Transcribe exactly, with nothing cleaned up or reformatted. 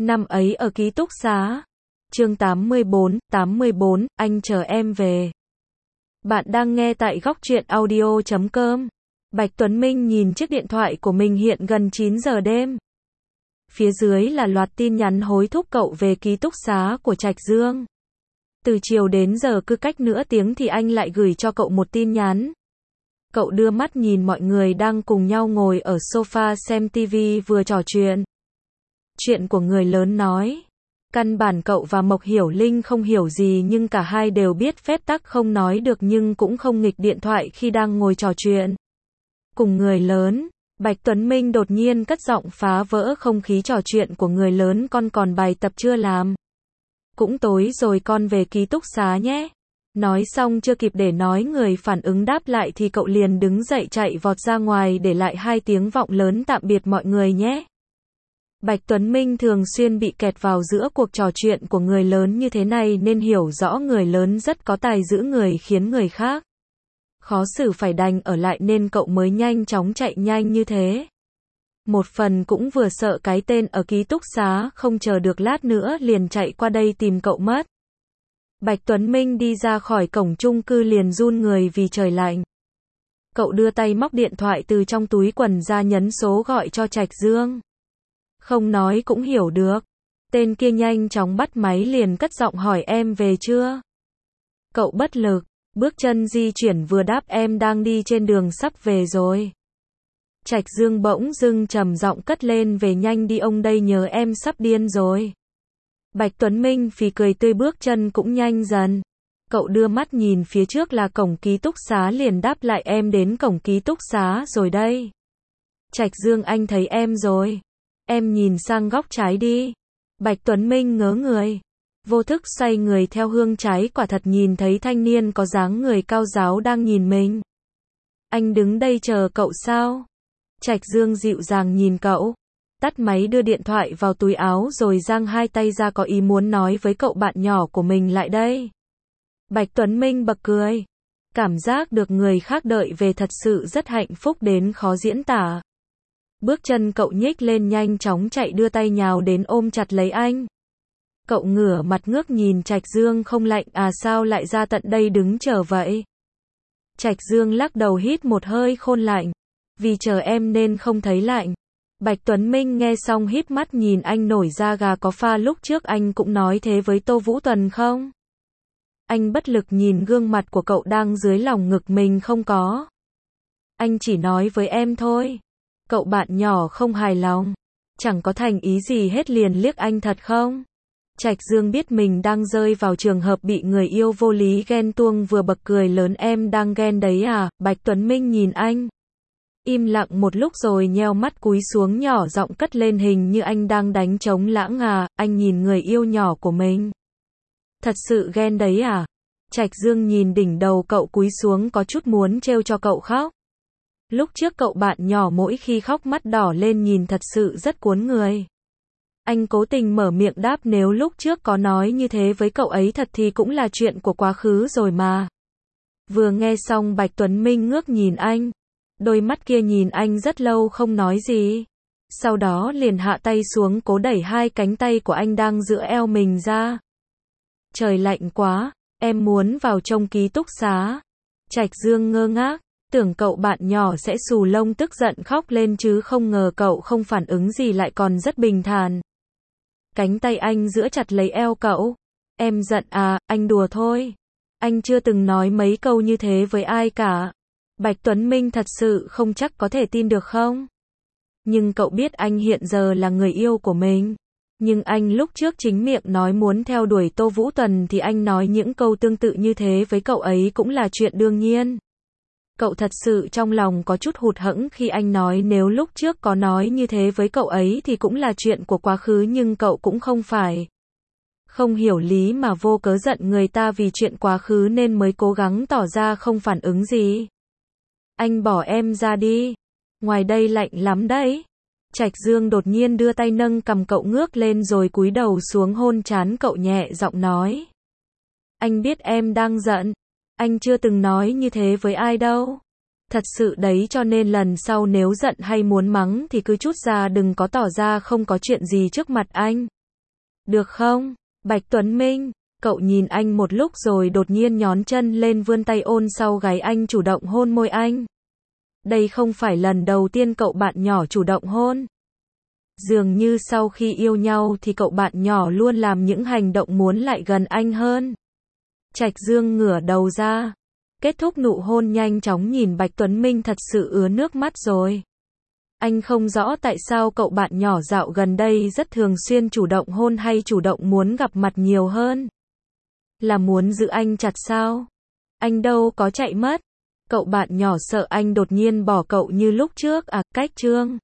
Năm ấy ở ký túc xá. Chương tám mươi bốn, tám mươi bốn, anh chờ em về. Bạn đang nghe tại góc truyện audio chấm com. Bạch Tuấn Minh nhìn chiếc điện thoại của mình, hiện gần chín giờ đêm. Phía dưới là loạt tin nhắn hối thúc cậu về ký túc xá của Trạch Dương. Từ chiều đến giờ cứ cách nửa tiếng thì anh lại gửi cho cậu một tin nhắn. Cậu đưa mắt nhìn mọi người đang cùng nhau ngồi ở sofa xem tivi vừa trò chuyện. Chuyện của người lớn nói. Căn bản cậu và Mộc Hiểu Linh không hiểu gì, nhưng cả hai đều biết phép tắc không nói được nhưng cũng không nghịch điện thoại khi đang ngồi trò chuyện. Cùng người lớn, Bạch Tuấn Minh đột nhiên cất giọng phá vỡ không khí trò chuyện của người lớn. Con còn bài tập chưa làm? Cũng tối rồi, con về ký túc xá nhé. Nói xong chưa kịp để nói người phản ứng đáp lại thì cậu liền đứng dậy chạy vọt ra ngoài, để lại hai tiếng vọng lớn tạm biệt mọi người nhé. Bạch Tuấn Minh thường xuyên bị kẹt vào giữa cuộc trò chuyện của người lớn như thế này nên hiểu rõ người lớn rất có tài giữ người, khiến người khác khó xử phải đành ở lại, nên cậu mới nhanh chóng chạy nhanh như thế. Một phần cũng vừa sợ cái tên ở ký túc xá không chờ được lát nữa liền chạy qua đây tìm cậu mất. Bạch Tuấn Minh đi ra khỏi cổng chung cư liền run người vì trời lạnh. Cậu đưa tay móc điện thoại từ trong túi quần ra, nhấn số gọi cho Trạch Dương. Không nói cũng hiểu được. Tên kia nhanh chóng bắt máy liền cất giọng hỏi em về chưa? Cậu bất lực, bước chân di chuyển vừa đáp em đang đi trên đường sắp về rồi. Trạch Dương bỗng dưng trầm giọng cất lên, về nhanh đi ông đây nhớ em sắp điên rồi. Bạch Tuấn Minh phì cười tươi, bước chân cũng nhanh dần. Cậu đưa mắt nhìn phía trước là cổng ký túc xá liền đáp lại em đến cổng ký túc xá rồi đây. Trạch Dương anh thấy em rồi. Em nhìn sang góc trái đi. Bạch Tuấn Minh ngớ người. Vô thức xoay người theo hướng trái, quả thật nhìn thấy thanh niên có dáng người cao ráo đang nhìn mình. Anh đứng đây chờ cậu sao? Trạch Dương dịu dàng nhìn cậu. Tắt máy đưa điện thoại vào túi áo rồi giang hai tay ra, có ý muốn nói với cậu bạn nhỏ của mình lại đây. Bạch Tuấn Minh bật cười. Cảm giác được người khác đợi về thật sự rất hạnh phúc đến khó diễn tả. Bước chân cậu nhích lên nhanh chóng chạy, đưa tay nhào đến ôm chặt lấy anh. Cậu ngửa mặt ngước nhìn Trạch Dương, không lạnh à, sao lại ra tận đây đứng chờ vậy? Trạch Dương lắc đầu hít một hơi khôn lạnh. Vì chờ em nên không thấy lạnh. Bạch Tuấn Minh nghe xong híp mắt nhìn anh, nổi da gà, có pha lúc trước anh cũng nói thế với Tô Vũ Tuần không? Anh bất lực nhìn gương mặt của cậu đang dưới lòng ngực mình, không có. Anh chỉ nói với em thôi. Cậu bạn nhỏ không hài lòng. Chẳng có thành ý gì hết liền liếc anh thật không? Trạch Dương biết mình đang rơi vào trường hợp bị người yêu vô lý ghen tuông, vừa bật cười lớn, em đang ghen đấy à? Bạch Tuấn Minh nhìn anh. Im lặng một lúc rồi nheo mắt cúi xuống, nhỏ giọng cất lên, hình như anh đang đánh trống lãng à? Anh nhìn người yêu nhỏ của mình. Thật sự ghen đấy à? Trạch Dương nhìn đỉnh đầu cậu cúi xuống, có chút muốn trêu cho cậu khóc. Lúc trước cậu bạn nhỏ mỗi khi khóc mắt đỏ lên nhìn thật sự rất cuốn người. Anh cố tình mở miệng đáp, nếu lúc trước có nói như thế với cậu ấy thật thì cũng là chuyện của quá khứ rồi mà. Vừa nghe xong Bạch Tuấn Minh ngước nhìn anh. Đôi mắt kia nhìn anh rất lâu không nói gì. Sau đó liền hạ tay xuống, cố đẩy hai cánh tay của anh đang giữa eo mình ra. Trời lạnh quá, em muốn vào trong ký túc xá. Trạch Dương ngơ ngác. Tưởng cậu bạn nhỏ sẽ xù lông tức giận khóc lên chứ không ngờ cậu không phản ứng gì, lại còn rất bình thản. Cánh tay anh giữ chặt lấy eo cậu. Em giận à, anh đùa thôi. Anh chưa từng nói mấy câu như thế với ai cả. Bạch Tuấn Minh thật sự không chắc có thể tin được không? Nhưng cậu biết anh hiện giờ là người yêu của mình. Nhưng anh lúc trước chính miệng nói muốn theo đuổi Tô Vũ Tuần thì anh nói những câu tương tự như thế với cậu ấy cũng là chuyện đương nhiên. Cậu thật sự trong lòng có chút hụt hẫng khi anh nói nếu lúc trước có nói như thế với cậu ấy thì cũng là chuyện của quá khứ, nhưng cậu cũng không phải không hiểu lý mà vô cớ giận người ta vì chuyện quá khứ nên mới cố gắng tỏ ra không phản ứng gì. Anh bỏ em ra đi. Ngoài đây lạnh lắm đấy. Trạch Dương đột nhiên đưa tay nâng cằm cậu ngước lên rồi cúi đầu xuống hôn trán cậu, nhẹ giọng nói. Anh biết em đang giận. Anh chưa từng nói như thế với ai đâu. Thật sự đấy, cho nên lần sau nếu giận hay muốn mắng thì cứ trút ra, đừng có tỏ ra không có chuyện gì trước mặt anh. Được không? Bạch Tuấn Minh, cậu nhìn anh một lúc rồi đột nhiên nhón chân lên vươn tay ôn sau gáy anh chủ động hôn môi anh. Đây không phải lần đầu tiên cậu bạn nhỏ chủ động hôn. Dường như sau khi yêu nhau thì cậu bạn nhỏ luôn làm những hành động muốn lại gần anh hơn. Trạch Dương ngửa đầu ra. Kết thúc nụ hôn nhanh chóng nhìn Bạch Tuấn Minh thật sự ứa nước mắt rồi. Anh không rõ tại sao cậu bạn nhỏ dạo gần đây rất thường xuyên chủ động hôn hay chủ động muốn gặp mặt nhiều hơn. Là muốn giữ anh chặt sao? Anh đâu có chạy mất. Cậu bạn nhỏ sợ anh đột nhiên bỏ cậu như lúc trước à, cách Trương.